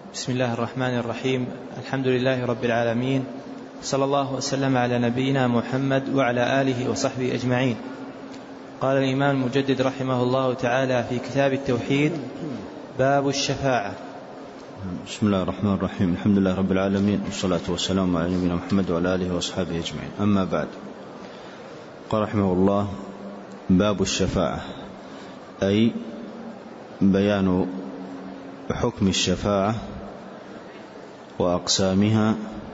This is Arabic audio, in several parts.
بسم الله الرحمن الرحيم. الحمد لله رب العالمين، صلى الله وسلم على نبينا محمد وعلى آله وصحبه أجمعين. قال الإمام المجدد رحمه الله تعالى في كتاب التوحيد: باب الشفاعة. بسم الله الرحمن الرحيم. الحمد لله رب العالمين، والصلاة والسلام على نبينا محمد وعلى آله وصحبه أجمعين. أما بعد، قال رحمه الله: باب الشفاعة، أي بيان حكم الشفاعة وأقسامها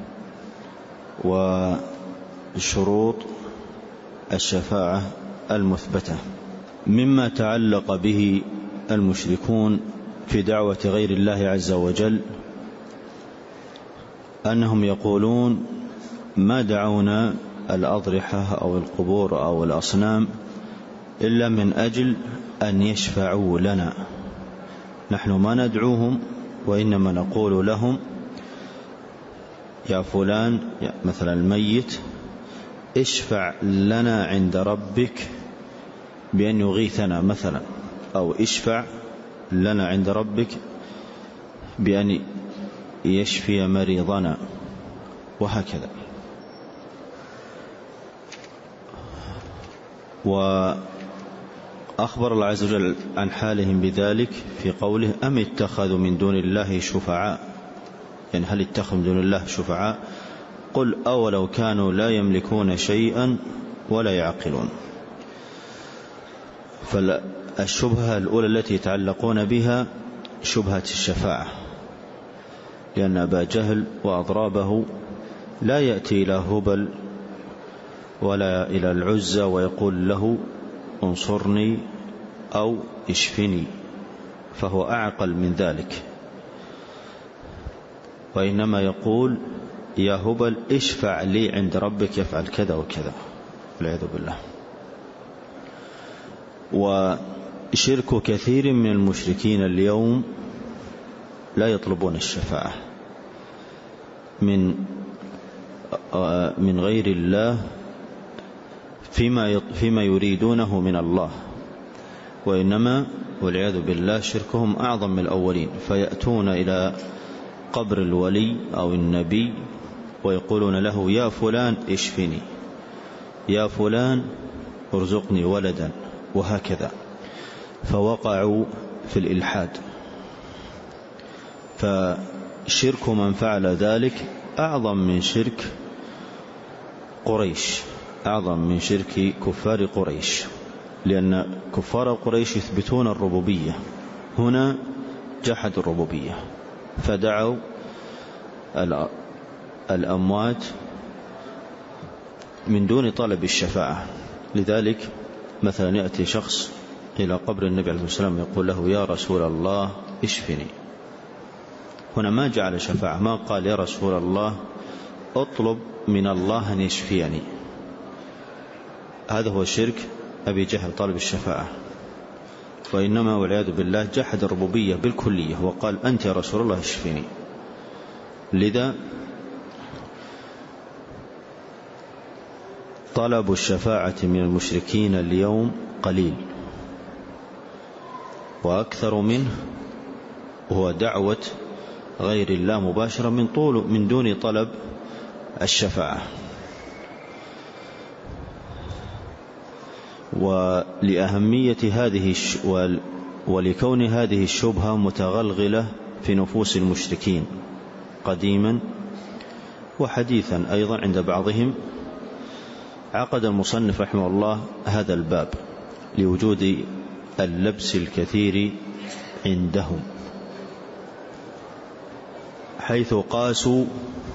وشروط الشفاعة المثبتة. مما تعلق به المشركون في دعوة غير الله عز وجل أنهم يقولون: ما دعونا الأضرحة أو القبور أو الأصنام إلا من أجل أن يشفعوا لنا، نحن ما ندعوهم، وإنما نقول لهم: يا فلان، مثلا الميت، اشفع لنا عند ربك بأن يغيثنا مثلا، أو اشفع لنا عند ربك بأن يشفي مريضنا، وهكذا. وأخبر الله عز وجل عن حالهم بذلك في قوله: أم اتخذوا من دون الله شفعاء، يعني هل اتخذوا من دون الله شفعاء؟ قل أولو كانوا لا يملكون شيئا ولا يعقلون. فالشبهة الأولى التي يتعلقون بها شبهة الشفاعة، لأن أبا جهل وأضرابه لا يأتي إلى هبل ولا إلى العزى ويقول له: انصرني أو اشفني، فهو أعقل من ذلك، وإنما يقول: يا هبل اشفع لي عند ربك يفعل كذا وكذا، والعياذ بالله. وشرك كثير من المشركين اليوم لا يطلبون الشفاعة من غير الله فيما يريدونه من الله، وإنما والعياذ بالله شركهم أعظم من الأولين، فيأتون إلى قبر الولي أو النبي ويقولون له: يا فلان اشفني، يا فلان ارزقني ولدا، وهكذا. فوقعوا في الإلحاد. فشرك من فعل ذلك أعظم من شرك قريش، أعظم من شرك كفار قريش، لأن كفار قريش يثبتون الربوبية، هنا جحد الربوبية، فدعوا الأموات من دون طلب الشفاعة. لذلك مثلا يأتي شخص إلى قبر النبي عليه الصلاة والسلام يقول له: يا رسول الله اشفني. هنا ما جعل شفاعة، ما قال: يا رسول الله اطلب من الله أن يشفيني. هذا هو شرك أبي جهل، طلب الشفاعة. وإنما والعياذ بالله جحد الربوبية بالكلية وقال: أنت يا رسول الله اشفني. لذا طلب الشفاعة من المشركين اليوم قليل، وأكثر منه هو دعوة غير الله مباشرة من دون طلب الشفاعة. ولأهمية هذه ولكون هذه الشبهة متغلغلة في نفوس المشركين قديما وحديثا أيضا عند بعضهم، عقد المصنف رحمه الله هذا الباب لوجود اللبس الكثير عندهم، حيث قاسوا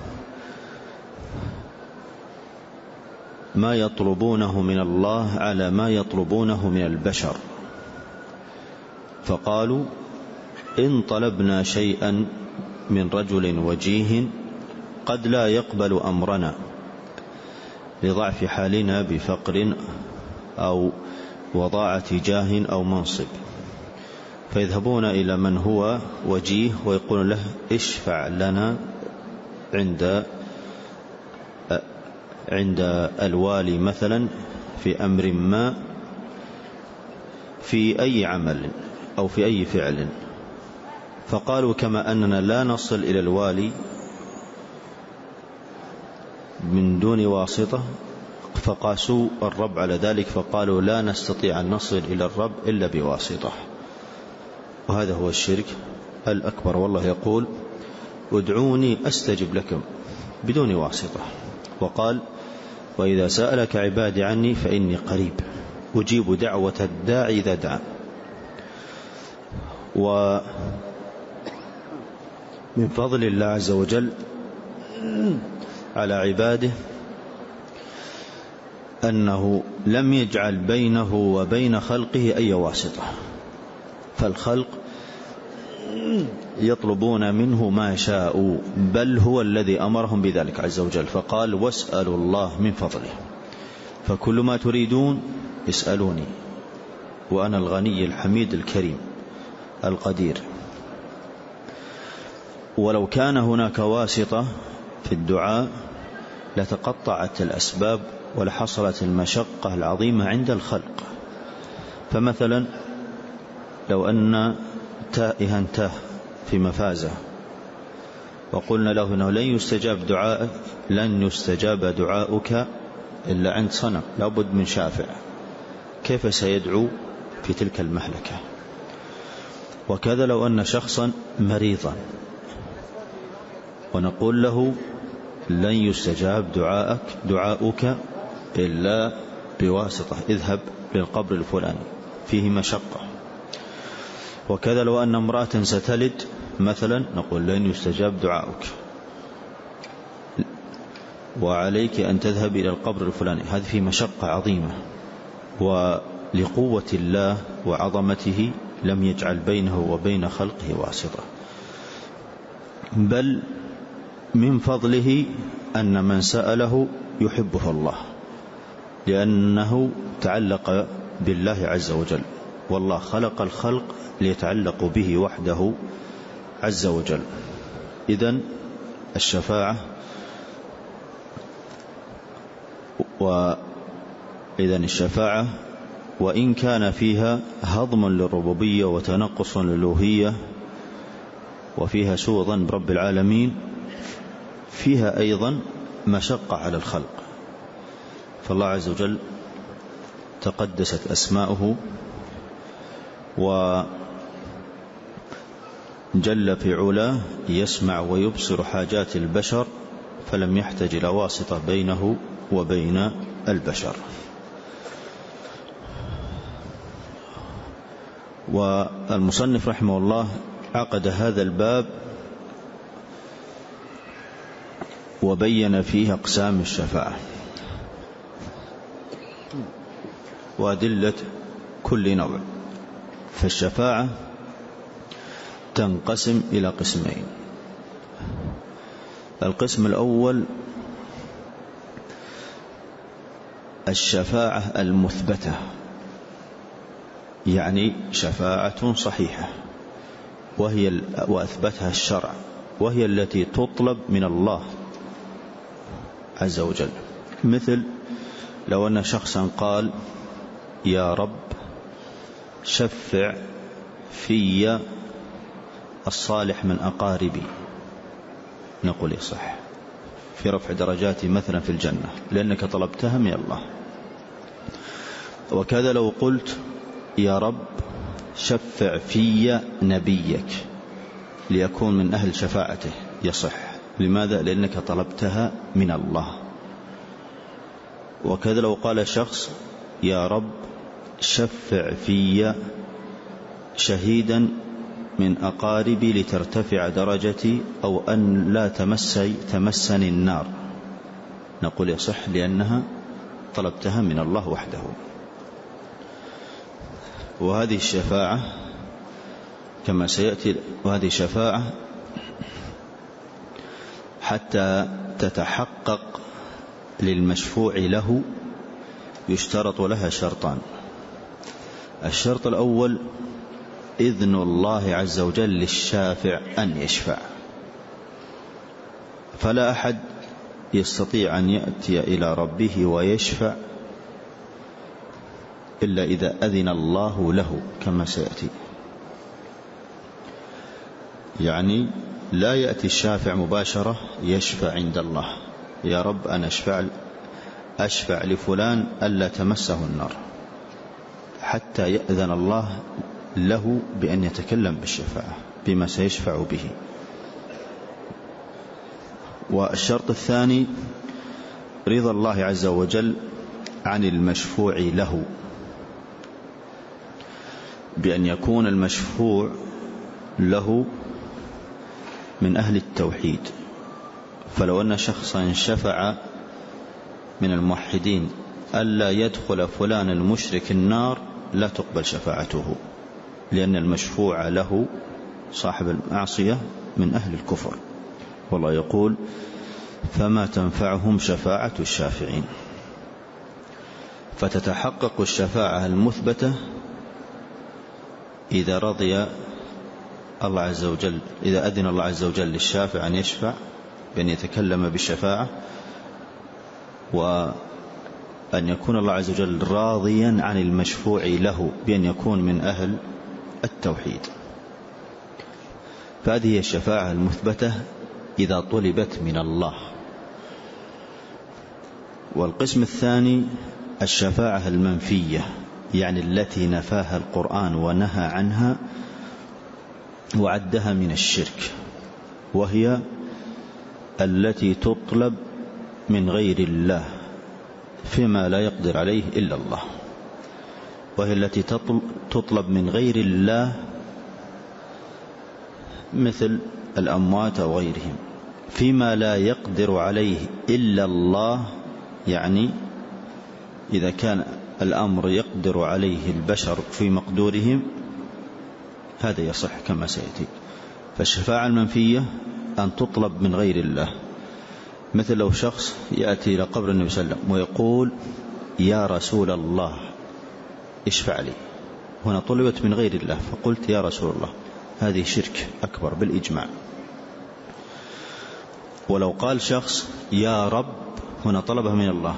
ما يطلبونه من الله على ما يطلبونه من البشر، فقالوا: إن طلبنا شيئا من رجل وجيه قد لا يقبل أمرنا لضعف حالنا بفقر أو وضاعة جاه أو منصب، فيذهبون إلى من هو وجيه ويقول له: اشفع لنا عند الوالي مثلا في أمر ما، في أي عمل أو في أي فعل، فقالوا كما أننا لا نصل إلى الوالي من دون واسطة فقاسوا الرب على ذلك، فقالوا لا نستطيع أن نصل إلى الرب إلا بواسطة، وهذا هو الشرك الأكبر. والله يقول ادعوني أستجب لكم بدون واسطة، وقال وإذا سألك عبادي عني فإني قريب أجيب دعوة الداعي إذا دعا. ومن فضل الله عز وجل على عباده أنه لم يجعل بينه وبين خلقه أي واسطة، فالخلق يطلبون منه ما شاءوا، بل هو الذي أمرهم بذلك عز وجل، فقال واسألوا الله من فضله، فكل ما تريدون اسألوني وأنا الغني الحميد الكريم القدير. ولو كان هناك واسطة في الدعاء لتقطعت الأسباب ولحصلت المشقة العظيمة عند الخلق. فمثلا لو أن تائها تاه في مفازة وقلنا له أنه لن يستجاب دعاؤك إلا عند صنم، لابد من شافع، كيف سيدعو في تلك المهلكة؟ وكذا لو أن شخصا مريضا ونقول له لن يستجاب دعاؤك إلا بواسطة، اذهب للقبر الفلاني، فيه مشقة. وكذا لو أن امرأة ستلد مثلا نقول لن يستجاب دعاؤك وعليك أن تذهب إلى القبر الفلاني، هذه فيه مشقة عظيمة. ولقوة الله وعظمته لم يجعل بينه وبين خلقه واسطة، بل من فضله أن من سأله يحبه الله لأنه تعلق بالله عز وجل، والله خلق الخلق ليتعلقوا به وحده عز وجل. إذن الشفاعة وإن كان فيها هضم للربوبية وتنقص للألوهية وفيها سوء ظن برب العالمين، فيها أيضا مشقة على الخلق، فالله عز وجل تقدست أسماؤه وجل في علاه يسمع ويبصر حاجات البشر، فلم يحتج إلى واسطة بينه وبين البشر. والمصنف رحمه الله عقد هذا الباب وبين فيه أقسام الشفاعة وأدلة كل نوع. فالشفاعة تنقسم إلى قسمين. القسم الأول الشفاعة المثبتة، يعني شفاعة صحيحة وأثبتها الشرع، وهي التي تطلب من الله عز وجل. مثل لو أن شخصا قال يا رب شفع في الصالح من أقاربي، نقول يصح في رفع درجاتي مثلا في الجنة لأنك طلبتها من الله. وكذا لو قلت يا رب شفع في نبيك ليكون من أهل شفاعته، يصح. لماذا؟ لأنك طلبتها من الله. وكذا لو قال شخص يا رب شفع في شهيدا من أقاربي لترتفع درجتي أو أن لا تمسني النار، نقول يصح لأنها طلبتها من الله وحده. وهذه الشفاعة كما سيأتي، وهذه شفاعة حتى تتحقق للمشفوع له يشترط لها شرطان. الشرط الأول إذن الله عز وجل للشافع أن يشفع، فلا أحد يستطيع أن يأتي إلى ربه ويشفع إلا إذا أذن الله له كما سيأتي. يعني لا يأتي الشافع مباشرة يشفع عند الله: يا رب أنا أشفع لفلان ألا تمسه النار، حتى يأذن الله له بأن يتكلم بالشفاعة بما سيشفع به. والشرط الثاني رضا الله عز وجل عن المشفوع له، بأن يكون المشفوع له من أهل التوحيد. فلو أن شخصا شفع من الموحدين ألا يدخل فلان المشرك النار لا تقبل شفاعته، لأن المشفوع له صاحب المعصية من أهل الكفر، والله يقول: فما تنفعهم شفاعة الشافعين. فتتحقق الشفاعة المثبتة إذا رضي الله عز وجل، إذا أذن الله عز وجل للشافع أن يشفع بأن يتكلم بالشفاعة، وأن يكون الله عز وجل راضيا عن المشفوع له بأن يكون من أهل التوحيد. فهذه هي الشفاعة المثبتة إذا طلبت من الله. والقسم الثاني الشفاعة المنفية، يعني التي نفاها القرآن ونهى عنها وعدها من الشرك، وهي التي تطلب من غير الله فيما لا يقدر عليه إلا الله، وهي التي تطلب من غير الله مثل الأموات أو غيرهم فيما لا يقدر عليه إلا الله. يعني إذا كان الأمر يقدر عليه البشر في مقدورهم هذا يصح كما سيأتي. فالشفاعة المنفية أن تطلب من غير الله، مثل لو شخص يأتي إلى قبر النبي صلى الله عليه وسلم ويقول: يا رسول الله اشفع لي، هنا طلبت من غير الله فقلت يا رسول الله، هذه شرك أكبر بالإجماع. ولو قال شخص يا رب، هنا طلبها من الله: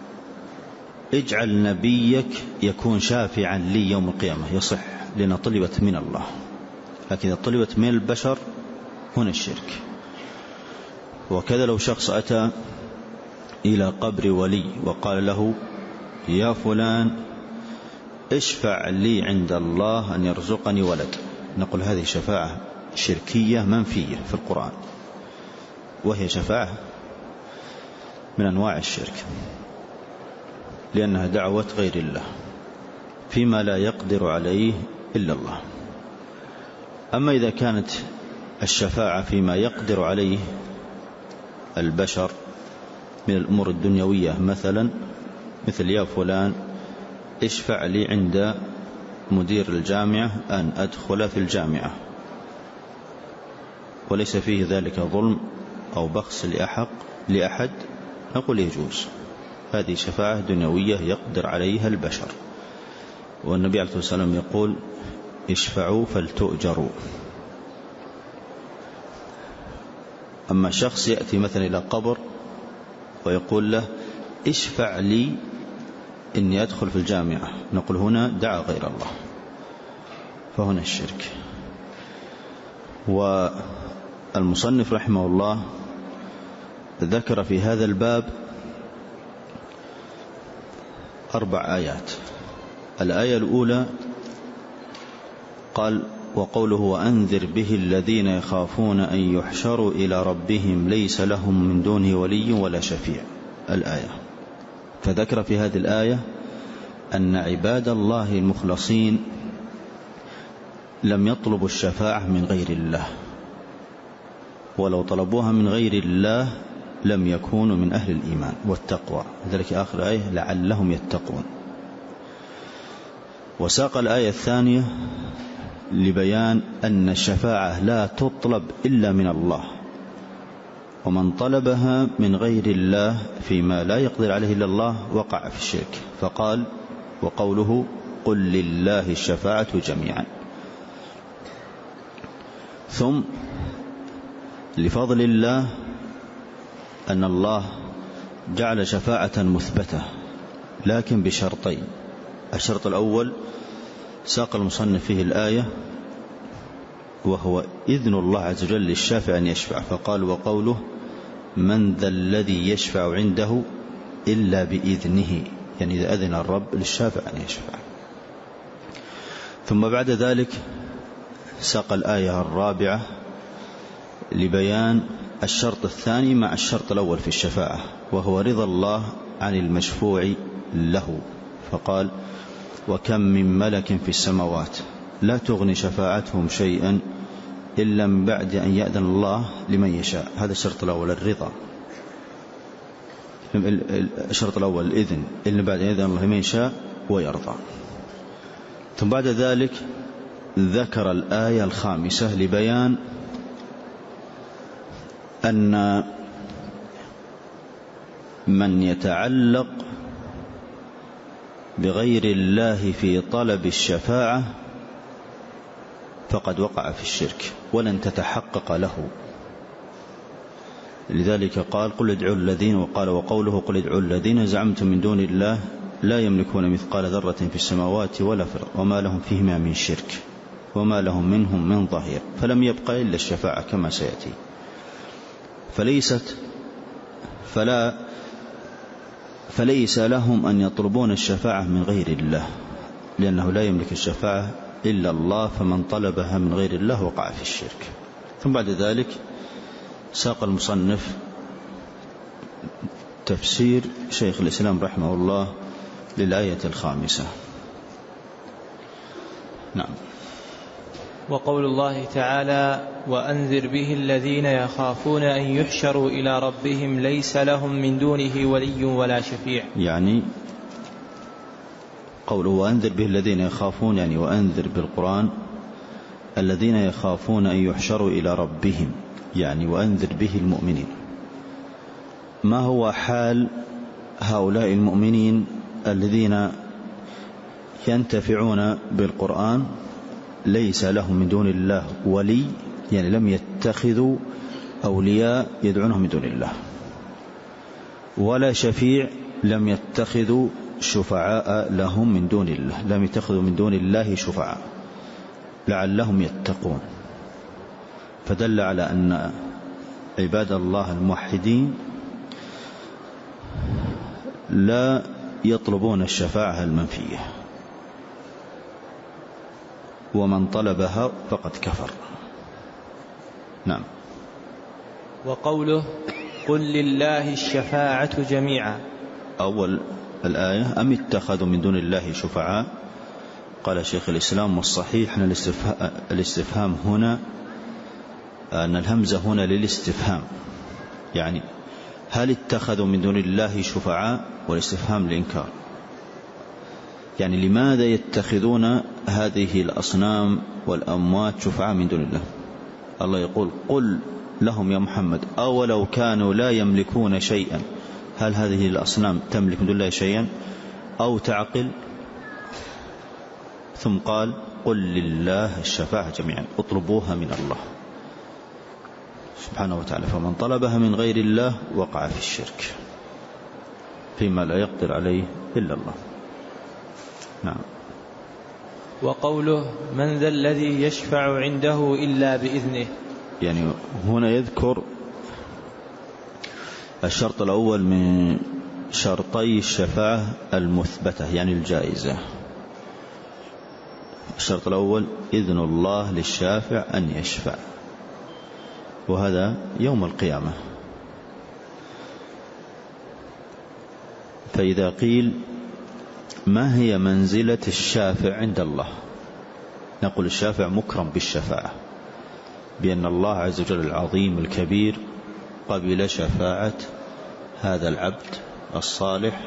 اجعل نبيك يكون شافعا لي يوم القيامة، يصح لأنها طلبت من الله. لكن إذا طلبت من البشر هنا الشرك. وكذا لو شخص أتى إلى قبر ولي وقال له: يا فلان اشفع لي عند الله أن يرزقني ولد، نقول هذه شفاعة شركية منفية في القرآن، وهي شفاعة من أنواع الشرك، لأنها دعوة غير الله فيما لا يقدر عليه إلا الله. أما إذا كانت الشفاعة فيما يقدر عليه البشر من الأمور الدنيوية، مثل يا فلان اشفع لي عند مدير الجامعة أن أدخل في الجامعة، وليس فيه ذلك ظلم أو بخس لأحد، نقول يجوز. هذه شفاعة دنيوية يقدر عليها البشر، والنبي عليه الصلاة والسلام يقول: اشفعوا فلتؤجروا. أما شخص يأتي مثلا إلى قبر ويقول له: اشفع لي إني أدخل في الجامعة، نقول هنا دعا غير الله، فهنا الشرك. والمصنف رحمه الله ذكر في هذا الباب 4 آيات. الآية الأولى قال: وقوله: وأنذر به الذين يخافون أن يحشروا إلى ربهم ليس لهم من دونه ولي ولا شفيع، الآية. فذكر في هذه الآية أن عباد الله المخلصين لم يطلبوا الشفاعة من غير الله، ولو طلبوها من غير الله لم يكونوا من أهل الإيمان والتقوى، ذلك آخر آية: لعلهم يتقون. وساق الآية الثانية لبيان أن الشفاعة لا تطلب إلا من الله، ومن طلبها من غير الله فيما لا يقدر عليه إلا الله وقع في الشرك. فقال: وقوله: قل لله الشفاعة جميعا. ثم لفضل الله أن الله جعل شفاعة مثبتة لكن بشرطين. الشرط الأول ساق المصنف فيه الآية وهو إذن الله عز وجل للشافع أن يشفع، فقال وقوله من ذا الذي يشفع عنده إلا بإذنه، يعني إذا أذن الرب للشافع أن يشفع. ثم بعد ذلك ساق الآية الرابعة لبيان الشرط الثاني مع الشرط الأول في الشفاعة، وهو رضا الله عن المشفوع له، فقال وكم من ملك في السماوات لا تغني شفاعتهم شيئا إلا من بعد أن يأذن الله لمن يشاء. هذا الشرط الأول الرضا، الشرط الأول الإذن، إلا بعد أن يأذن الله لمن يشاء ويرضى. ثم بعد ذلك ذكر الآية الخامسة لبيان أن من يتعلق بغير الله في طلب الشفاعة فقد وقع في الشرك ولن تتحقق له. لذلك قال قل ادعوا الذين، وقال وقوله قل ادعوا الذين زعمتم من دون الله لا يملكون مثقال ذرة في السماوات ولا في الأرض وما لهم فيهما من شرك وما لهم منهم من ظهير، فلم يبق إلا الشفاعة كما سيأتي. فليس لهم أن يطلبون الشفاعة من غير الله، لأنه لا يملك الشفاعة إلا الله، فمن طلبها من غير الله وقع في الشرك. ثم بعد ذلك ساق المصنف تفسير شيخ الإسلام رحمه الله للآية الخامسة. نعم. وقول الله تعالى وأنذر به الذين يخافون أن يحشروا إلى ربهم ليس لهم من دونه ولي ولا شفيع، يعني قوله وأنذر به الذين يخافون، يعني وأنذر بالقرآن الذين يخافون أن يحشروا إلى ربهم، يعني وأنذر به المؤمنين. ما هو حال هؤلاء المؤمنين الذين ينتفعون بالقرآن ليس لهم من دون الله ولي، يعني لم يتخذوا أولياء يدعونهم من دون الله، ولا شفيع لم يتخذوا شفعاء لهم من دون الله، لم يتخذوا من دون الله شفعاء لعلهم يتقون. فدل على أن عباد الله الموحدين لا يطلبون الشفاعة المنفية، ومن طلبها فقد كفر. نعم. وقوله قل لله الشفاعة جميعا، أول الآية أم اتخذوا من دون الله شفعاء، قال شيخ الإسلام والصحيح أن الاستفهام هنا، أن الهمزة هنا للاستفهام، يعني هل اتخذوا من دون الله شفعاء، والاستفهام للإنكار، يعني لماذا يتخذون هذه الأصنام والأموات شفعاء من دون الله؟ الله يقول قل لهم يا محمد أولو كانوا لا يملكون شيئا، هل هذه الأصنام تملك من دون الله شيئا أو تعقل؟ ثم قال قل لله الشفاعة جميعا، اطلبوها من الله سبحانه وتعالى، فمن طلبها من غير الله وقع في الشرك فيما لا يقدر عليه إلا الله. نعم. وقوله من ذا الذي يشفع عنده إلا بإذنه، يعني هنا يذكر الشرط الأول من شرطي الشفاعة المثبتة، يعني الجائزة. الشرط الأول إذن الله للشافع أن يشفع، وهذا يوم القيامة. فإذا قيل ما هي منزلة الشافع عند الله، نقول الشافع مكرم بالشفاعة، بأن الله عز وجل العظيم الكبير قبل شفاعة هذا العبد الصالح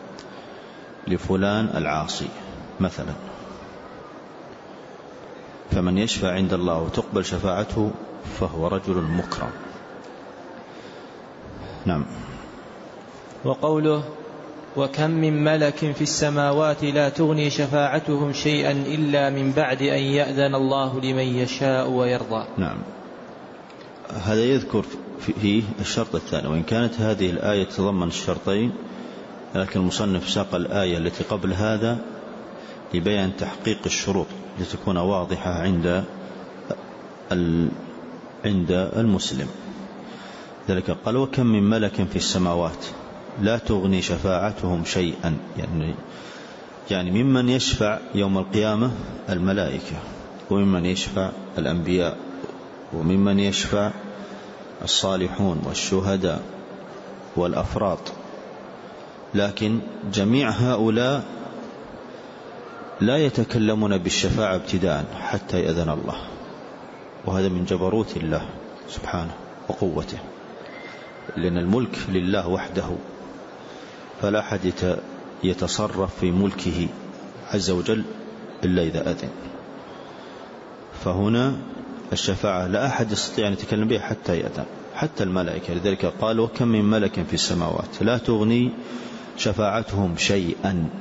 لفلان العاصي مثلا، فمن يشفع عند الله وتقبل شفاعته فهو رجل مكرم. نعم. وقوله وكم من ملك في السماوات لا تغني شفاعتهم شيئا إلا من بعد أن يأذن الله لمن يشاء ويرضى. نعم. هذا يذكر فيه الشرط الثاني، وإن كانت هذه الآية تتضمن الشرطين، لكن المصنف ساق الآية التي قبل هذا لبيان تحقيق الشروط لتكون واضحة عند عند المسلم. ذلك قال وكم من ملك في السماوات لا تغني شفاعتهم شيئا، يعني ممن يشفع يوم القيامة الملائكة، وممن يشفع الأنبياء، وممن يشفع الصالحون والشهداء والأفراط، لكن جميع هؤلاء لا يتكلمون بالشفاعة ابتداء حتى يأذن الله، وهذا من جبروت الله سبحانه وقوته، لأن الملك لله وحده، فلا أحد يتصرف في ملكه عز وجل إلا إذا أذن. فهنا الشفاعة لا أحد يستطيع أن يتكلم بها حتى يأذن، حتى الملائكة. لذلك قال وكم من ملك في السماوات لا تغني شفاعتهم شيئا،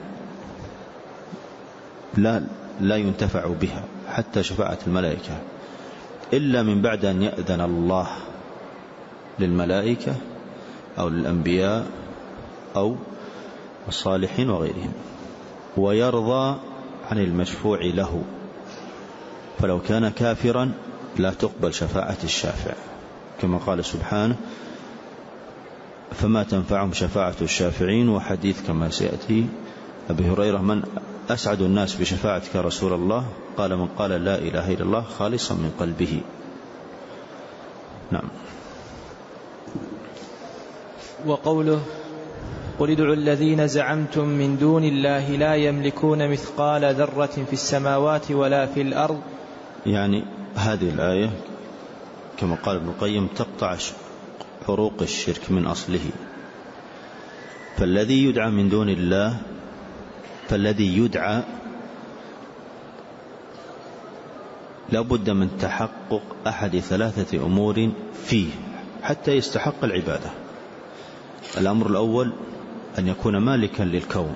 لا ينتفع بها حتى شفاعة الملائكة إلا من بعد أن يأذن الله للملائكة أو للأنبياء أو الصالحين وغيرهم، ويرضى عن المشفوع له، فلو كان كافرا لا تقبل شفاعة الشافع، كما قال سبحانه فما تنفعهم شفاعة الشافعين. وحديث كما سيأتي أبي هريرة من أسعد الناس بشفاعتك يا رسول الله؟ قال من قال لا إله إلا الله خالصا من قلبه. نعم. وقوله قل ادعوا الذين زعمتم من دون الله لا يملكون مثقال ذرة في السماوات ولا في الأرض، يعني هذه الآية كما قال ابن القيم تقطع حروق الشرك من أصله. فالذي يدعى من دون الله، فالذي يدعى لابد من تحقق أحد ثلاثة أمور فيه حتى يستحق العبادة. الأمر الأول أن يكون مالكا للكون،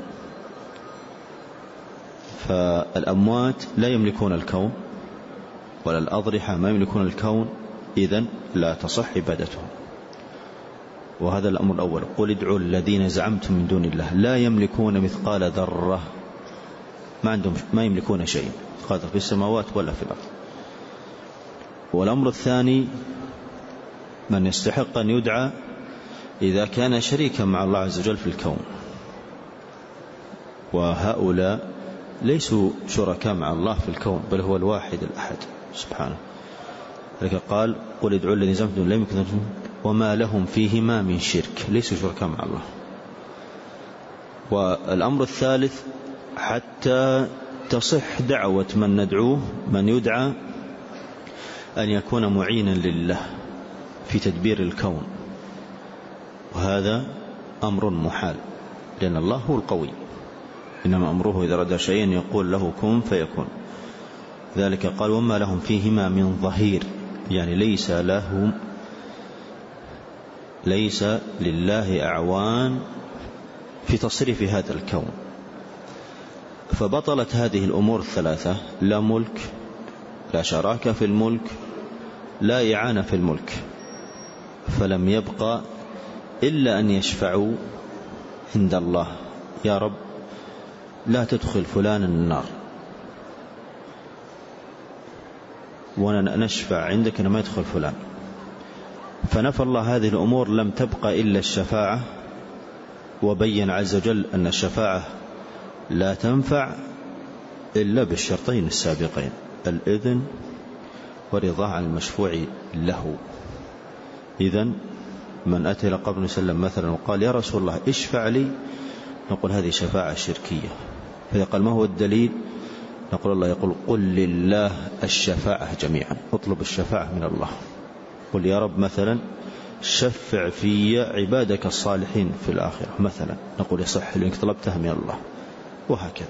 فالأموات لا يملكون الكون، ولا الأضرحة ما يملكون الكون، إذن لا تصح عبادتهم. وهذا الأمر الأول. قل ادعوا الذين زعمتم من دون الله لا يملكون مثقال ذرة، ما يملكون شيء قادر في السماوات ولا في الأرض. والأمر الثاني من يستحق أن يدعى إذا كان شريكا مع الله عز وجل في الكون، وهؤلاء ليسوا شركاء مع الله في الكون، بل هو الواحد الأحد سبحانه. لذلك قال قل ادعوا الذين زعمتم لا يملكون وما لهم فيهما من شرك، ليسوا شركاء مع الله. والأمر الثالث حتى تصح دعوة من ندعوه من يدعى أن يكون معينا لله في تدبير الكون، وهذا أمر محال، لأن الله هو القوي، إنما أمره إذا رد شيئا يقول له كن فيكون. ذلك قال وما لهم فيهما من ظهير، يعني ليس لله أعوان في تصريف هذا الكون. فبطلت هذه الأمور الثلاثة، لا ملك، لا شراكة في الملك، لا إعانة في الملك، فلم يبقى إلا أن يشفعوا عند الله يا رب لا تدخل فلان النار، ونشفع عندك أن ما يدخل فلان. فنفى الله هذه الأمور، لم تبقى إلا الشفاعة، وبين عز وجل أن الشفاعة لا تنفع إلا بالشرطين السابقين، الإذن ورضا عن المشفوع له. إذن من أتى إلى قبر وسلم مثلا وقال يا رسول الله اشفع لي، نقول هذه شفاعة شركية. فإذا قال ما هو الدليل؟ نقول الله يقول قل لله الشفاعة جميعا، اطلب الشفاعة من الله. قل يا رب مثلا شفع في عبادك الصالحين في الآخرة مثلا، نقول يصح لأنك طلبتها من الله، وهكذا.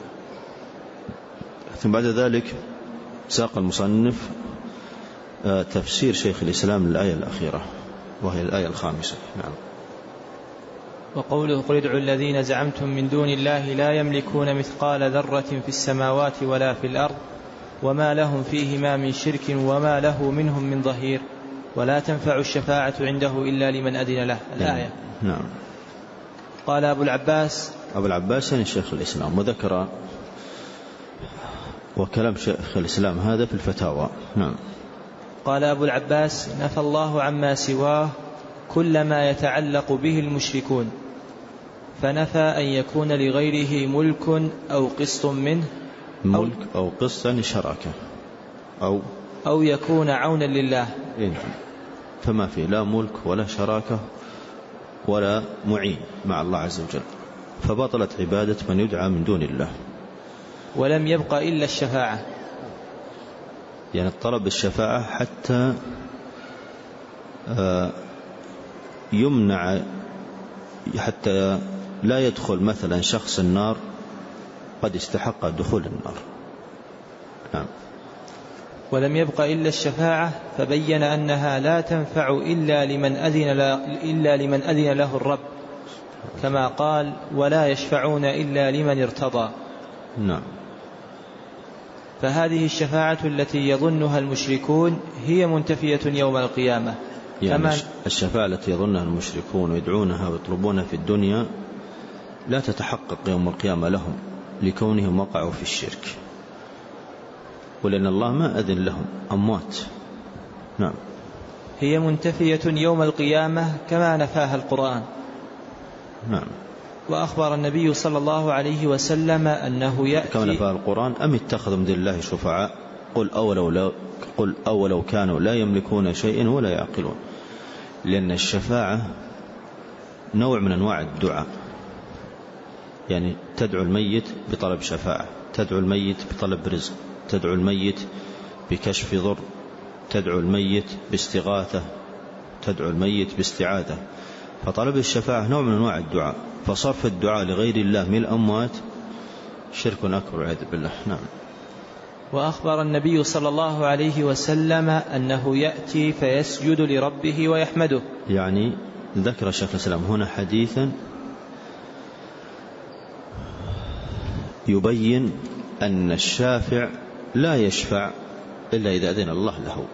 ثم بعد ذلك ساق المصنف تفسير شيخ الإسلام للآية الأخيرة وهي الآية الخامسة. نعم. وقوله قل ادعوا الذين زعمتم من دون الله لا يملكون مثقال ذرة في السماوات ولا في الأرض وما لهم فيهما من شرك وما له منهم من ظهير ولا تنفع الشفاعة عنده إلا لمن أذن له. الآية. نعم. قال أبو العباس يعني شيخ الإسلام، وذكر وكلام شيخ الإسلام هذا في الفتاوى. نعم. قال أبو العباس: نفى الله عما سواه كل ما يتعلق به المشركون، فنفى أن يكون لغيره ملك أو قسط منه، ملك أو قسط يعني شراكة أو يكون عونا لله. فما في لا ملك ولا شراكة ولا معين مع الله عز وجل، فبطلت عبادة من يدعى من دون الله. ولم يبق إلا الشفاعة، يعني الطلب الشفاعة حتى يمنع، حتى لا يدخل مثلا شخص النار قد استحق دخول النار. نعم. ولم يبق إلا الشفاعة، فبين أنها لا تنفع إلا لمن أذن له الرب، كما قال: ولا يشفعون إلا لمن ارتضى. نعم. فهذه الشفاعة التي يظنها المشركون هي منتفية يوم القيامة. يعني الشفاعة التي يظنها المشركون ويدعونها ويطلبونها في الدنيا لا تتحقق يوم القيامة لهم، لكونهم وقعوا في الشرك، ولأن الله ما أذن لهم، أموات. نعم. هي منتفية يوم القيامة كما نفاها القرآن. نعم. وأخبر النبي صلى الله عليه وسلم أنه يأتي كما نفاها القرآن: أم اتخذوا من دون الله شفعاء قل أولو كانوا لا يملكون شيئا ولا يعقلون. لأن الشفاعة نوع من أنواع الدعاء، يعني تدعو الميت بطلب شفاعة، تدعو الميت بطلب رزق، تدعو الميت بكشف ضر، تدعو الميت باستغاثة، تدعو الميت باستعاذة. فطلب الشفاعة نوع من أنواع الدعاء، فصرف الدعاء لغير الله من الأموات شرك أكبر والعياذ بالله. نعم. وأخبر النبي صلى الله عليه وسلم أنه يأتي فيسجد لربه ويحمده. يعني ذكر الشيخ الإسلام هنا حديثا يبين أن الشافع لا يشفع إلا إذا أذن الله له،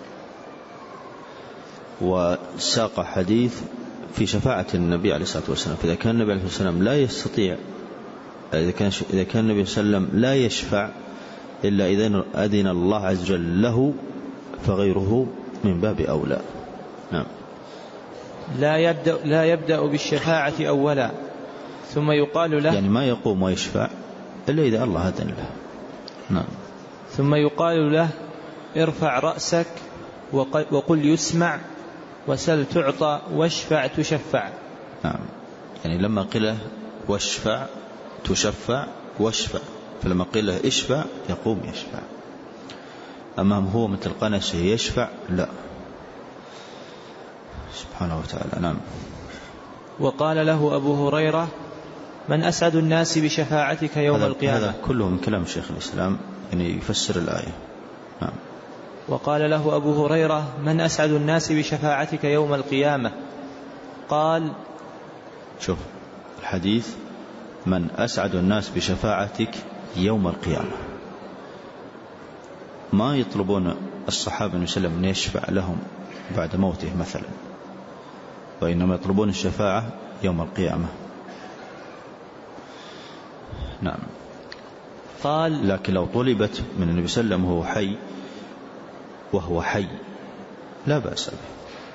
وساق حديث في شفاعة النبي عليه الصلاة والسلام. فإذا كان النبي عليه الصلاة والسلام لا يستطيع، إذا كان النبي صلى الله عليه وسلم لا يشفع إلا إذا أذن الله عز وجل له، فغيره من باب أولى. نعم. لا يبدأ بالشفاعة أولا ثم يقال له، يعني ما يقوم ويشفع إلا إذا الله أذن له. نعم. ثم يقال له: ارفع رأسك وقل يسمع، وسل تعطى، واشفع تشفع. نعم. يعني لما قيل واشفع تشفع واشفع، فلما قيل له اشفع يقوم يشفع. أما هو مثل قنشه يشفع لا، سبحانه وتعالى. نعم. وقال له أبو هريرة: من أسعد الناس بشفاعتك يوم القيامة. هذا كله من كلام شيخ الإسلام، يعني يفسر الآية. نعم. وقال له أبو هريرة: من أسعد الناس بشفاعتك يوم القيامة؟ قال: شوف الحديث: من أسعد الناس بشفاعتك يوم القيامة. ما يطلبون الصحابة النبي صلى الله عليه وسلم أن يشفع لهم بعد موته مثلا، وإنما يطلبون الشفاعة يوم القيامة. نعم. قال: لكن لو طلبت من النبي صلى الله عليه وسلم وهو حي لا بأس به،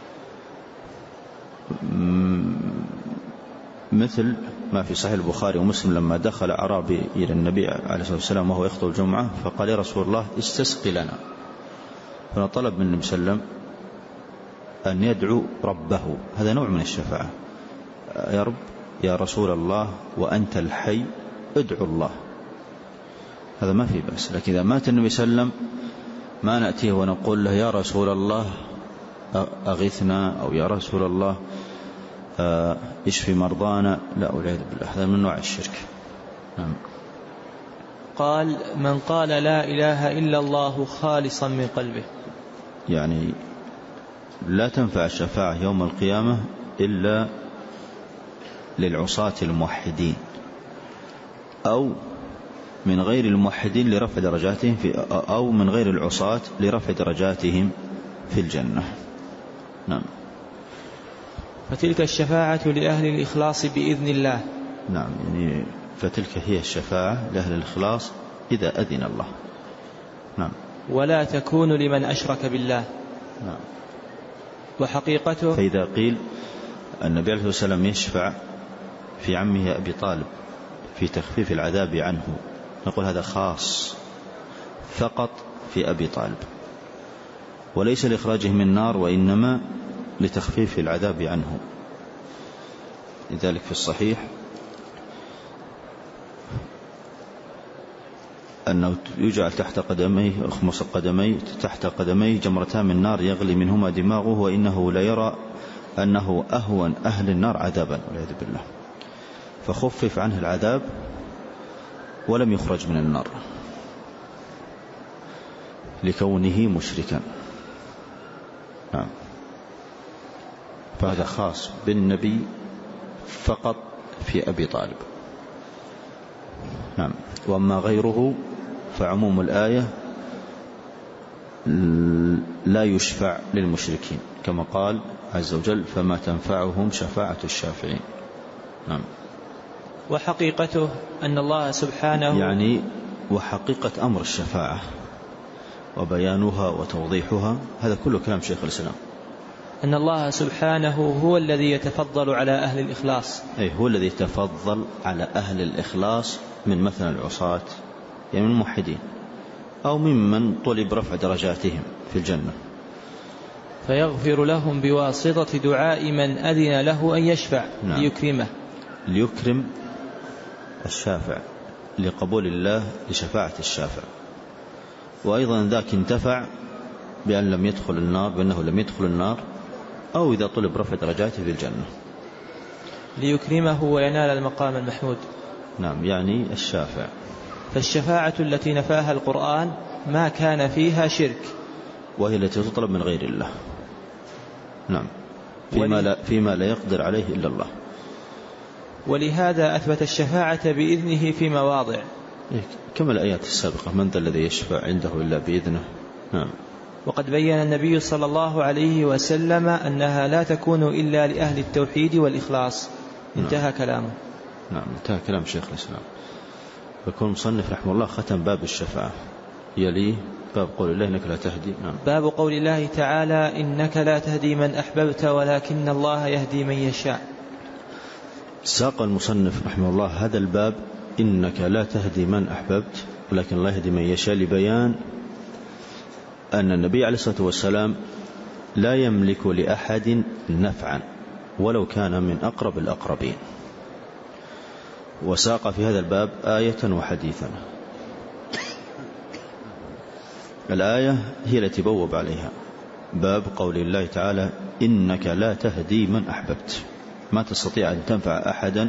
مثل ما في صحيح البخاري ومسلم لما دخل أعرابي إلى النبي عليه الصلاة والسلام وهو يخطب الجمعة، فقال: يا رسول الله استسقي لنا. فطلب من النبي صلى الله عليه وسلم أن يدعو ربه، هذا نوع من الشفاعة. يا رب، يا رسول الله وأنت الحي ادعو الله، هذا ما في بأس. لكن إذا مات النبي صلى الله عليه وسلم ما نأتيه ونقول له: يا رسول الله أغثنا، أو يا رسول الله اشفي مرضانا، لا، والعياذ بالله، هذا من نوع الشرك. نعم. قال: من قال لا إله إلا الله خالصا من قلبه. يعني لا تنفع الشفاعة يوم القيامة إلا للعصاة الموحدين، أو من غير الموحدين لرفع درجاتهم أو من غير العصاة لرفع درجاتهم في الجنة. نعم. فتلك الشفاعة لأهل الإخلاص بإذن الله. نعم. يعني فتلك هي الشفاعة لأهل الإخلاص إذا أذن الله. نعم. ولا تكون لمن أشرك بالله. وحقيقته. فإذا قيل النبي عليه الصلاة والسلام يشفع في عمه أبي طالب في تخفيف العذاب عنه، نقول هذا خاص فقط في أبي طالب، وليس لإخراجه من النار، وإنما لتخفيف العذاب عنه. لذلك في الصحيح أنه يجعل تحت قدميه أخمص قدميه تحت قدميه جمرتان من نار يغلي منهما دماغه، وإنه ليرى أنه أهون أهل النار عذابا والعياذ بالله، فخفف عنه العذاب ولم يخرج من النار لكونه مشركا. نعم. فهذا خاص بالنبي فقط في أبي طالب. نعم. وأما غيره فعموم الآية لا يشفع للمشركين، كما قال عز وجل فما تنفعهم شفاعة الشافعين. نعم. وحقيقته أن الله سبحانه، يعني وحقيقة أمر الشفاعة وبيانها وتوضيحها، هذا كله كلام شيخ الإسلام، أن الله سبحانه هو الذي يتفضل على أهل الإخلاص. أي هو الذي يتفضل على أهل الإخلاص من مثلا العصاة، يعني من الموحدين، أو ممن طلب رفع درجاتهم في الجنة، فيغفر لهم بواسطة دعاء من أذن له أن يشفع. نعم. ليكرمه، ليكرم الشافع لقبول الله لشفاعة الشافع. وأيضا ذاك انتفع بأن لم يدخل النار، بأنه لم يدخل النار، أو إذا طلب رفع درجاته في الجنة. ليكرمه وينال المقام المحمود. نعم. يعني الشافع. فالشفاعة التي نفاها القرآن ما كان فيها شرك، وهي التي تطلب من غير الله. نعم. فيما لا يقدر عليه إلا الله. ولهذا أثبت الشفاعة بإذنه في مواضع، كما الآيات السابقة: من ذا الذي يشفع عنده إلا بإذنه. نعم. وقد بين النبي صلى الله عليه وسلم أنها لا تكون إلا لأهل التوحيد والإخلاص. انتهى. نعم. كلامه. نعم. انتهى كلام شيخ الإسلام. يكون المصنف رحمه الله ختم باب الشفاعة، يليه باب قول الله إنك لا تهدي. نعم. باب قول الله تعالى إنك لا تهدي من أحببت ولكن الله يهدي من يشاء. ساق المصنف رحمه الله هذا الباب إنك لا تهدي من أحببت ولكن الله يهدي من يشاء لبيان أن النبي عليه الصلاة والسلام لا يملك لأحد نفعا ولو كان من أقرب الأقربين. وساق في هذا الباب آية وحديثا. الآية هي التي بوب عليها باب قول الله تعالى إنك لا تهدي من أحببت، ما تستطيع أن تنفع أحدا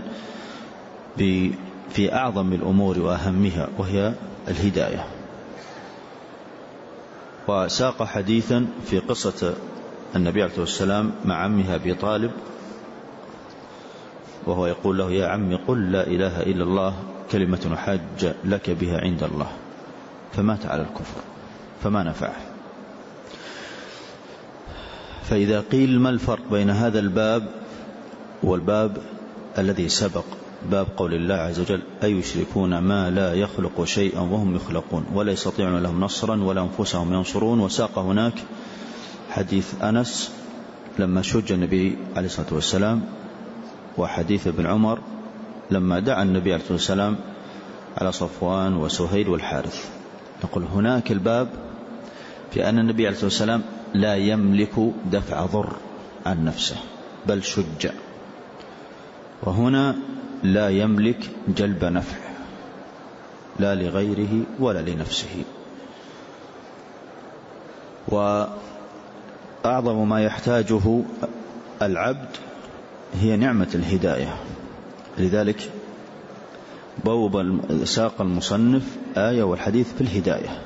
في أعظم الأمور وأهمها وهي الهداية. وساق حديثا في قصة النبي عليه الصلاة والسلام مع عمه أبي طالب، وهو يقول له يا عمي قل لا إله إلا الله كلمة حاج لك بها عند الله، فمات على الكفر فما نفعه. فإذا قيل ما الفرق بين هذا الباب والباب الذي سبق باب قول الله عز وجل أيشركون ما لا يخلق شيئا وهم يخلقون ولا يستطيعون لهم نصرا ولا أنفسهم ينصرون. وساق هناك حديث أنس لما شج النبي عليه الصلاة والسلام، وحديث ابن عمر لما دعا النبي عليه الصلاة والسلام على صفوان وسهيل والحارث. نقول هناك الباب في أن النبي عليه الصلاة والسلام لا يملك دفع ضر عن نفسه بل شج، وهنا لا يملك جلب نفع لا لغيره ولا لنفسه. وأعظم ما يحتاجه العبد هي نعمة الهداية. لذلك ساق المصنف آية والحديث في الهداية،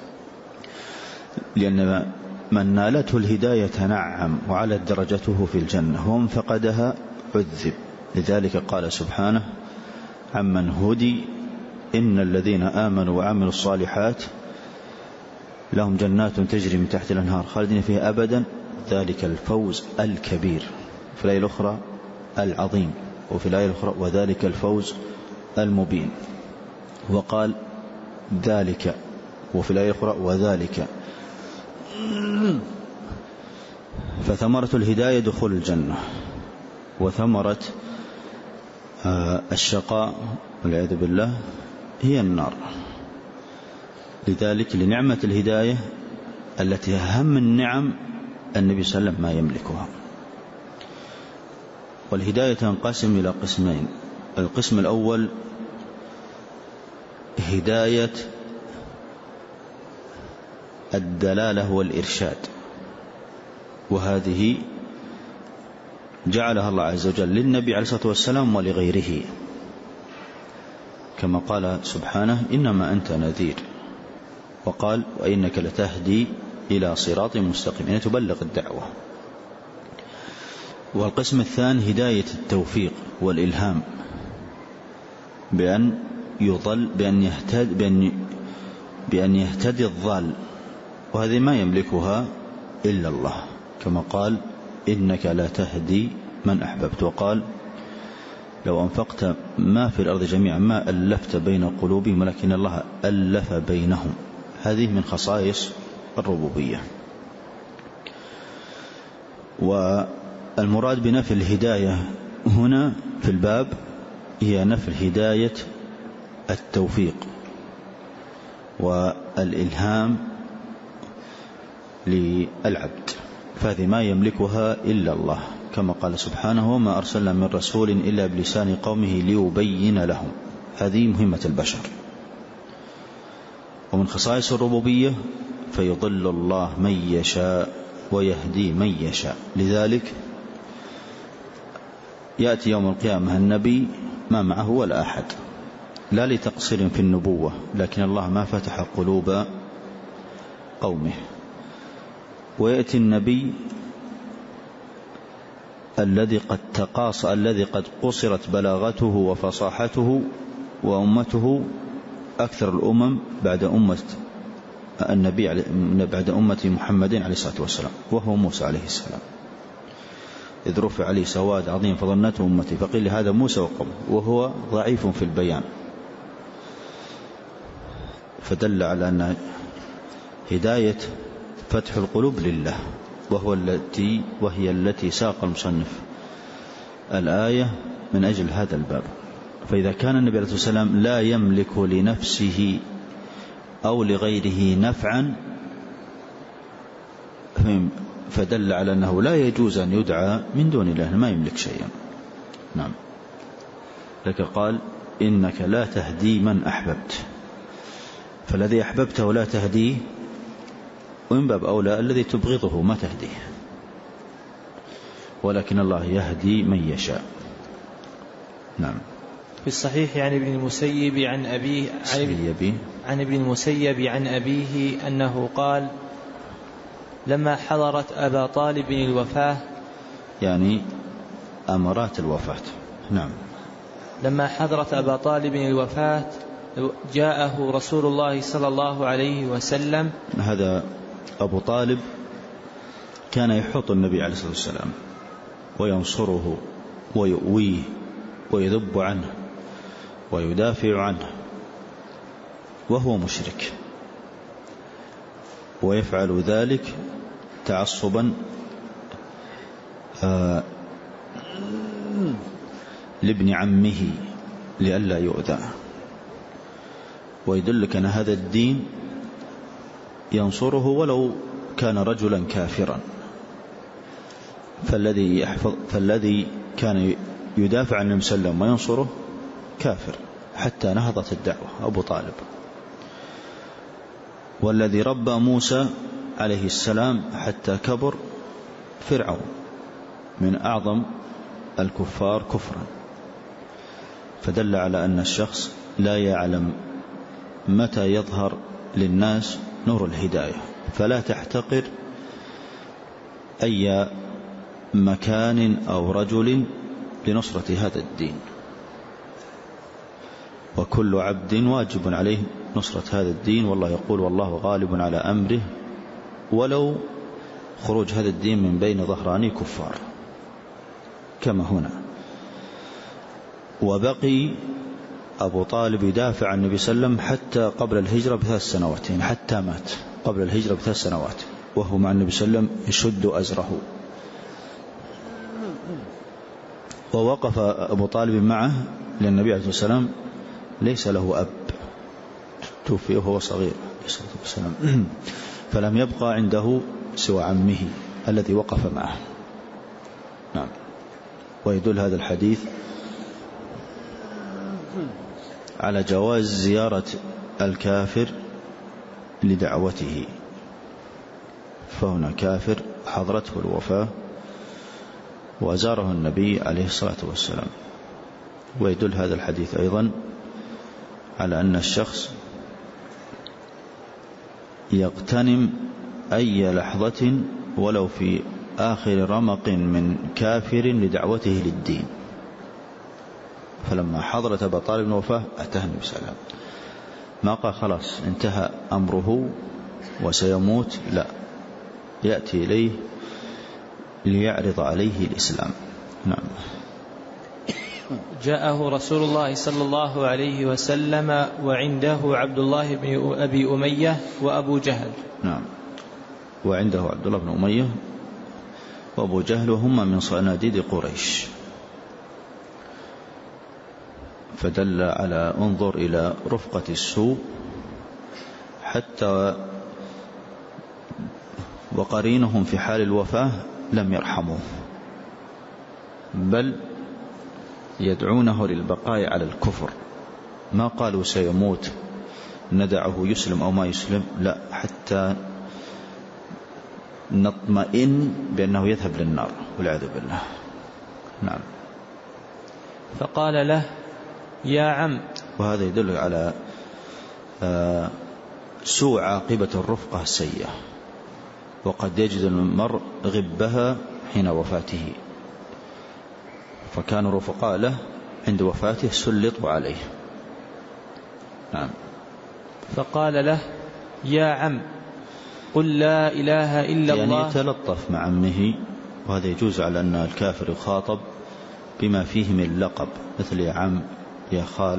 لأن من نالته الهداية تنعم وعلت درجته في الجنة، ومن فقدها عذب. لذلك قال سبحانه عمن هدي إن الذين آمنوا وعملوا الصالحات لهم جنات تجري من تحت الأنهار خالدين فيها أبدا ذلك الفوز الكبير. في الآية الأخرى العظيم، وفي الآية الأخرى وذلك الفوز المبين. وقال ذلك، وفي الآية الأخرى وذلك. فثمرة الهداية دخول الجنة، وثمرة الشقاء والعياذ بالله هي النار. لذلك لنعمة الهداية التي أهم النعم النبي صلى الله عليه وسلم ما يملكها. والهداية تنقسم إلى قسمين: القسم الأول هداية الدلالة والإرشاد، وهذه جعلها الله عز وجل للنبي عليه الصلاة والسلام ولغيره، كما قال سبحانه: إنما أنت نذير، وقال: وإنك لتهدي إلى صراط مستقيم، يعني تبلغ الدعوة. والقسم الثاني هداية التوفيق والإلهام، بأن يهتدي الضال، وهذه ما يملكها إلا الله، كما قال: إنك لا تهدي من أحببت، وقال: لو أنفقت ما في الأرض جميعا ما ألفت بين قلوبهم ولكن الله ألف بينهم. هذه من خصائص الربوبية. والمراد بنفي الهداية هنا في الباب هي نفي هداية التوفيق والإلهام للعبد، فهذه ما يملكها إلا الله، كما قال سبحانه: وما أرسلنا من رسول إلا بلسان قومه ليبين لهم. هذه مهمة البشر. ومن خصائص الربوبية فيضل الله من يشاء ويهدي من يشاء. لذلك يأتي يوم القيامة النبي ما معه ولا أحد، لا لتقصير في النبوة، لكن الله ما فتح قلوب قومه. ويأتي النبي الذي قد قصرت بلاغته وفصاحته، وأمته أكثر الأمم بعد أمة النبي بعد أمة محمد عليه الصلاة والسلام، وهو موسى عليه السلام، إذ رفع عليه سواد عظيم فظنته أمتي، فقيل هذا موسى وقومه، وهو ضعيف في البيان، فدل على أن هداية فتح القلوب لله، وهي التي ساق المصنف الآية من أجل هذا الباب. فإذا كان النبي عليه الصلاة والسلام لا يملك لنفسه أو لغيره نفعا، فدل على أنه لا يجوز أن يدعى من دون الله، ما يملك شيئا. نعم. لك قال: إنك لا تهدي من أحببت، فالذي أحببته لا تهديه، ومن باب أولى الذي تبغضه ما تهديه، ولكن الله يهدي من يشاء. نعم. في الصحيح عن ابن المسيب عن أبيه عن أبيه أنه قال: لما حضرت أبا طالب الوفاة، يعني أمرات الوفاة. نعم. لما حضرت أبا طالب الوفاة جاءه رسول الله صلى الله عليه وسلم. هذا أبو طالب كان يحط النبي عليه الصلاة والسلام وينصره ويؤويه ويذب عنه ويدافع عنه، وهو مشرك، ويفعل ذلك تعصبا لابن عمه لئلا يؤذى. ويدلك أن هذا الدين ينصره ولو كان رجلا كافرا، فالذي كان يدافع عن النبي صلى الله عليه وسلم وينصره كافر حتى نهضت الدعوة أبو طالب. والذي ربى موسى عليه السلام حتى كبر فرعون، من أعظم الكفار كفرا، فدل على أن الشخص لا يعلم متى يظهر للناس نور الهداية، فلا تحتقر أي مكان أو رجل لنصرة هذا الدين، وكل عبد واجب عليه نصرة هذا الدين، والله يقول: والله غالب على أمره، ولو خروج هذا الدين من بين ظهراني كفار كما هنا. وبقي أبو طالب يدافع عن النبي صلى الله عليه وسلم حتى قبل الهجرة ب3 سنوات، حتى مات قبل الهجرة ب3 سنوات، وهو مع النبي صلى الله عليه وسلم يشد أزره ووقف أبو طالب معه، لأن النبي عليه الصلاة والسلام ليس له أب، توفي وهو صغير عليه الصلاة والسلام، فلم يبقى عنده سوى عمه الذي وقف معه. نعم. ويدل هذا الحديث على جواز زيارة الكافر لدعوته، فهنا كافر حضرته الوفاة وزاره النبي عليه الصلاة والسلام. ويدل هذا الحديث أيضا على أن الشخص يغتنم أي لحظة ولو في آخر رمق من كافر لدعوته للدين. فلما حضرت أبا طالب الوفاة أتاه النبي صلى الله عليه وسلم، ما قال خلاص انتهى أمره وسيموت، لا، يأتي إليه ليعرض عليه الإسلام. نعم. جاءه رسول الله صلى الله عليه وسلم وعنده عبد الله بن أبي أمية وأبو جهل. نعم. وعنده عبد الله بن أمية وأبو جهل، وهم من صناديد قريش. فدل على انظر إلى رفقة السوء، حتى وقرينهم في حال الوفاة لم يرحموه، بل يدعونه للبقاء على الكفر. ما قالوا سيموت ندعه يسلم أو ما يسلم، لا، حتى نطمئن بأنه يذهب للنار والعياذ بالله. نعم. فقال له يا عم. وهذا يدل على سوء عاقبة الرفقة السيئة، وقد يجد المرء غبها حين وفاته، فكانوا رفقاء له عند وفاته سلطوا عليه. نعم. فقال له يا عم قل لا إله إلا الله، يعني يتلطف مع عمه، وهذا يجوز على أن الكافر يخاطب بما فيه من لقب، مثل يا عم، يا خال.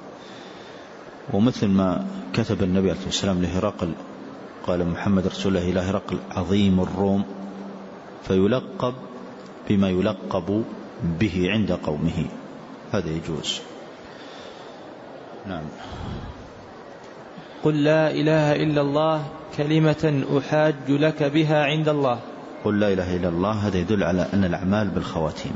ومثل ما كتب النبي عليه الصلاة والسلام لهرقل، قال محمد رسول الله إلى هرقل عظيم الروم، فيلقب بما يلقب به عند قومه، هذا يجوز. نعم. قل لا إله إلا الله كلمة أحاج لك بها عند الله. قل لا إله إلا الله، هذا يدل على أن الأعمال بالخواتيم،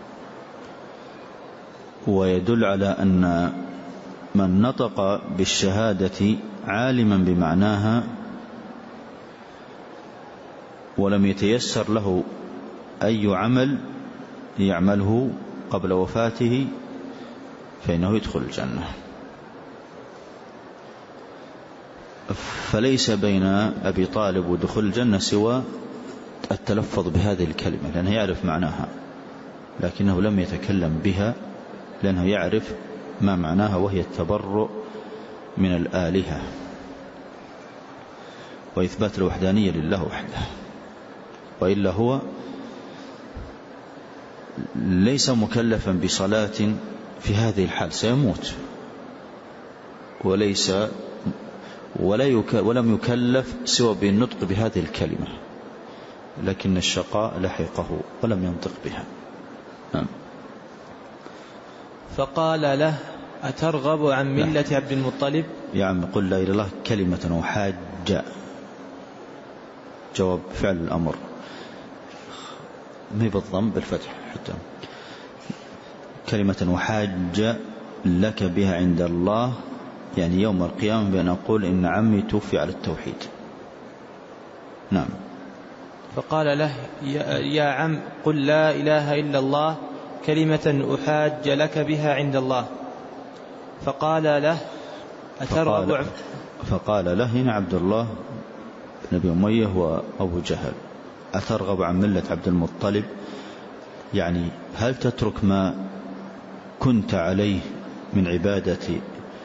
ويدل على أن من نطق بالشهادة عالما بمعناها ولم يتيسر له أي عمل يعمله قبل وفاته فإنه يدخل الجنة. فليس بين أبي طالب ودخول الجنة سوى التلفظ بهذه الكلمة، لأنه يعرف معناها، لكنه لم يتكلم بها لأنه يعرف ما معناها، وهي التبرؤ من الآلهة وإثبات الوحدانية لله وحده. وإلا هو ليس مكلفا بصلاة في هذه الحال، سيموت، ولم يكلف سوى بالنطق بهذه الكلمة، لكن الشقاء لحقه ولم ينطق بها. نعم. فقال له أترغب عن ملة عبد المطلب؟ يا عم قل لا إله إلا الله كلمة وحاج، جواب فعل الأمر، ما بالضم بالفتح حتى، كلمة وحاج لك بها عند الله، يعني يوم القيامة بأن أقول إن عمي توفي على التوحيد. نعم. فقال له يا عم قل لا إله إلا الله كلمة أحاج لك بها عند الله. فقال له أترغب فقال له هنا عبد الله بن أبي أمية وأبو جهل، أترغب عن ملة عبد المطلب، يعني هل تترك ما كنت عليه من عبادتي،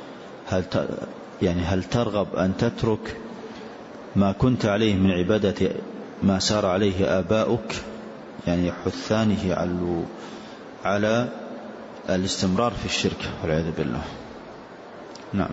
هل ترغب أن تترك ما كنت عليه من عبادة ما سار عليه آباؤك، يعني يحثانه على الاستمرار في الشرك والعياذ بالله. نعم.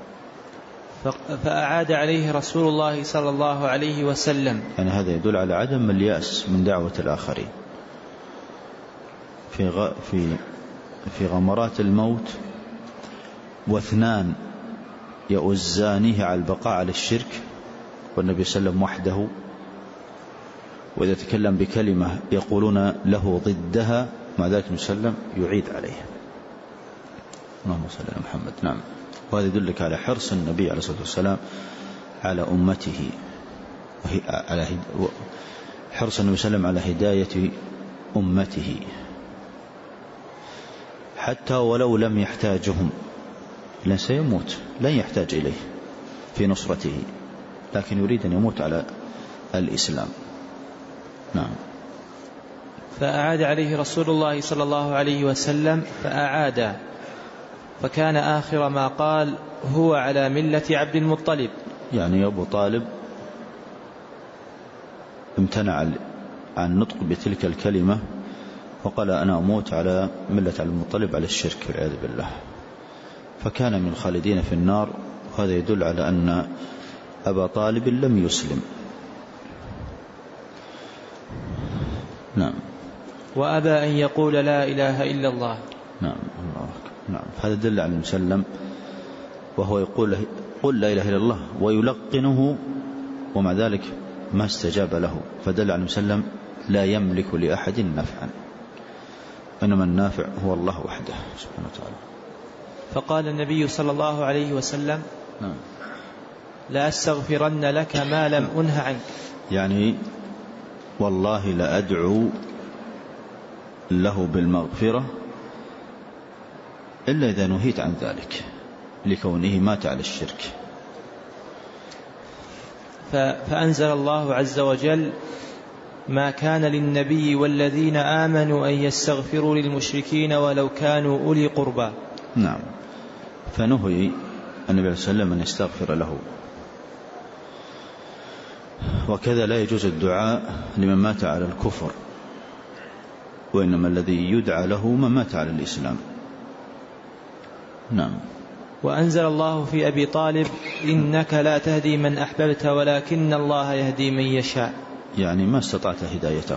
فأعاد عليه رسول الله صلى الله عليه وسلم، يعني هذا يدل على عدم اليأس من دعوة الآخرين. في غمرات الموت، واثنان يؤزانه على البقاء على الشرك، والنبي صلى الله عليه وسلم وحده، وإذا تكلم بكلمة يقولون له ضدها، مع ذلك النبي صلى الله عليه وسلم يعيد عليه. اللهم صل على محمد. نعم. وهذا يدلك على حرص النبي عليه الصلاة والسلام على أمته، حرص النبي صلى الله عليه وسلم على هداية أمته، حتى ولو لم يحتاجهم، لأن سيموت لن يحتاج إليه في نصرته، لكن يريد أن يموت على الإسلام. نعم. فأعاد عليه رسول الله صلى الله عليه وسلم فأعاد، فكان آخر ما قال: هو على ملة عبد المطلب. يعني أبو طالب امتنع عن النطق بتلك الكلمة، وقال: أنا أموت على ملة عبد المطلب، على الشرك والعياذ بالله، فكان من الخالدين في النار. وهذا يدل على أن أبا طالب لم يسلم. نعم. وأبى أن يقول لا إله إلا الله. نعم. الله. نعم. هذا دل على المسلم، وهو يقول: قل لا إله إلا الله، ويلقنه، ومع ذلك ما استجاب له، فدل على المسلم لا يملك لأحد نفعا، إنما النافع هو الله وحده سبحانه وتعالى. فقال النبي صلى الله عليه وسلم: نعم. لا أستغفرن لك ما لم أنه عنك. يعني والله لأدعو له بالمغفرة إلا إذا نهيت عن ذلك، لكونه مات على الشرك. فأنزل الله عز وجل: ما كان للنبي والذين آمنوا أن يستغفروا للمشركين ولو كانوا أولي قربى. نعم. فنهي النبي صلى الله عليه وسلم أن يستغفر له. وكذا لا يجوز الدعاء لمن مات على الكفر، وإنما الذي يدعى له من مات على الإسلام. نعم. وأنزل الله في أبي طالب: إنك لا تهدي من أحببت ولكن الله يهدي من يشاء. يعني ما استطعت هدايته،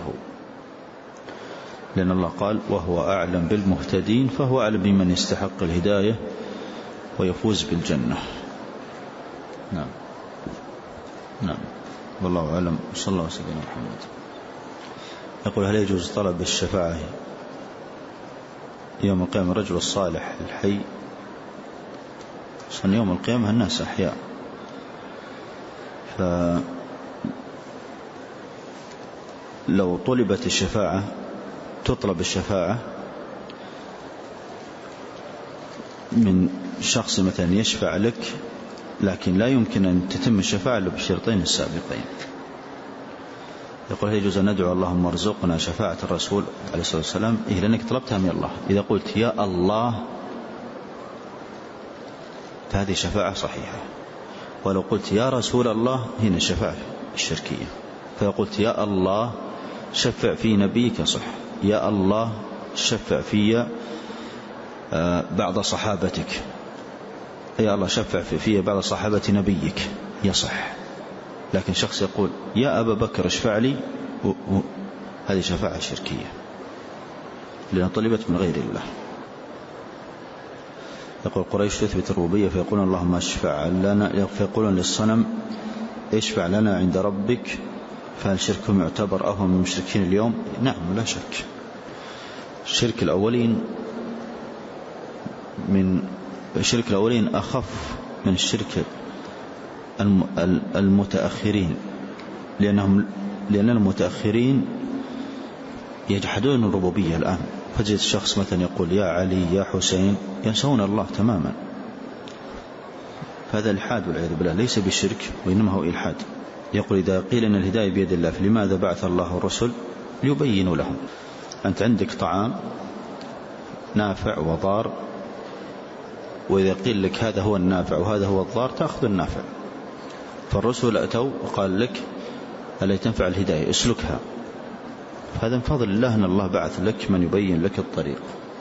لأن الله قال: وهو أعلم بالمهتدين، فهو أعلم بمن يستحق الهداية ويفوز بالجنة. نعم. نعم. والله أعلم. صلى الله عليه وسلم محمد. يقول: هل يجوز طلب الشفاعة يوم القيامة الرجل الصالح الحي؟ صن يوم القيامة الناس أحياء، فلو طلبت الشفاعة، تطلب الشفاعة من شخص مثلا يشفع لك، لكن لا يمكن أن تتم الشفاعة إلا بالشرطين السابقين. يقول: هل يجوز أن ندعو اللهم ارزقنا شفاعة الرسول عليه الصلاة والسلام؟ لأنك طلبتها من الله. إذا قلت يا الله فهذه شفاعة صحيحة، ولو قلت يا رسول الله هنا الشفاعة الشركية. فقلت يا الله شفع في نبيك صح، يا الله شفع في بعض صحابتك، يا الله شفع في بعض صحابة نبيك يصح. لكن شخص يقول يا أبا بكر اشفع لي، هذه شفاعة شركية لأنها طلبت من غير الله. يقول: قريش تثبت الربوبية فيقولون اللهم اشفع لنا، فيقولون للصنم اشفع لنا عند ربك، فهل شركهم يعتبر أهم من المشركين اليوم؟ نعم لا شك. الشرك الأولين أخف من الشرك المتأخرين، لأن المتأخرين يجحدون الربوبية الآن. فجد الشخص مثلا يقول يا علي يا حسين، ينسون الله تماما. فهذا الحاد والعياذ بالله، ليس بالشرك وإنما هو إلحاد. يقول: إذا قيل أن الهداية بيد الله فلماذا بعث الله الرسل؟ ليبينوا لهم. أنت عندك طعام نافع وضار، وإذا قيل لك هذا هو النافع وهذا هو الضار تأخذ النافع. فالرسل أتوا وقال لك ألا تنفع الهداية اسلكها. فهذا من فضل الله أن الله بعث لك من يبين لك الطريق.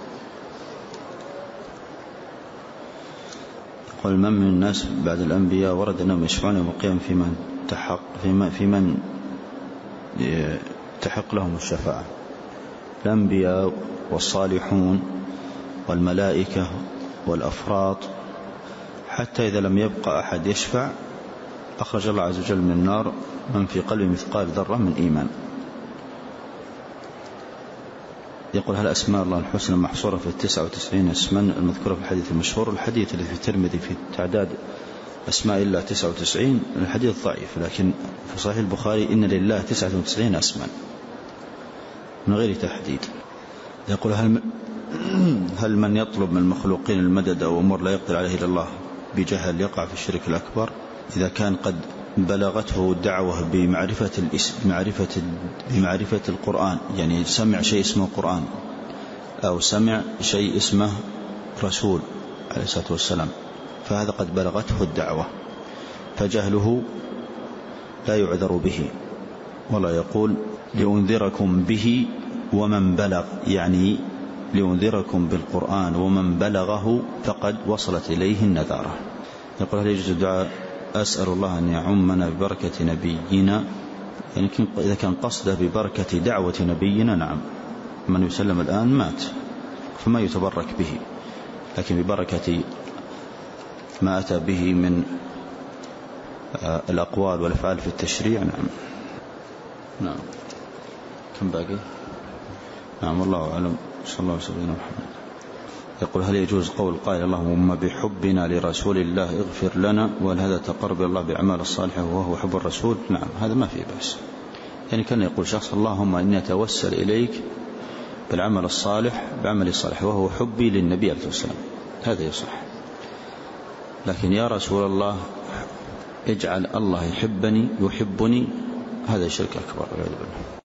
قل: من الناس بعد الأنبياء ورد أنهم يشفعون يوم القيامة في من تحق لهم الشفاعة؟ الأنبياء والصالحون والملائكة والأفراط، حتى إذا لم يبقى أحد يشفع أخرج الله عز وجل من النار من في قلبه مثقال ذرة من إيمان. يقول: هل أسماء الله الحسنى محصورة في 99 اسما المذكورة في الحديث المشهور؟ الحديث الذي في الترمذي في تعداد أسماء الله 99 الحديث ضعيف، لكن في صحيح البخاري إن لله 99 اسما من غير تحديد. يقول: هل من يطلب من المخلوقين المدد أو أمور لا يقدر عليه إلا الله بجهل يقع في الشرك الأكبر إذا كان قد بلغته الدعوة بمعرفة القرآن، يعني سمع شيء اسمه قرآن أو سمع شيء اسمه رسول عليه الصلاة والسلام، فهذا قد بلغته الدعوة، فجهله لا يعذر به. والله يقول: لأنذركم به ومن بلغ، يعني لأنذركم بالقرآن ومن بلغه فقد وصلت إليه النذارة. يقول: هل يجوز الدعاء أسأل الله أن يعمنا ببركة نبينا؟ يعني إذا كان قصده ببركة دعوة نبينا نعم، من يسلم الآن مات فما يتبرك به، لكن ببركة ما أتى به من الأقوال والأفعال في التشريع نعم. كم باقي؟ نعم، والله أعلم. صلى الله عليه وسلم. يقول: هل يجوز قول قائل اللهم بحبنا لرسول الله اغفر لنا، وهل هذا تقرب الله بأعمال الصالحة وهو حب الرسول؟ نعم، هذا ما فيه بأس. يعني كان يقول شخص: اللهم إني أتوسل إليك بالعمل الصالح بعمل الصالح وهو حبي للنبي عليه الصلاة والسلام، هذا يصح. لكن يا رسول الله اجعل الله يحبني هذا شرك أكبر والعياذ بالله.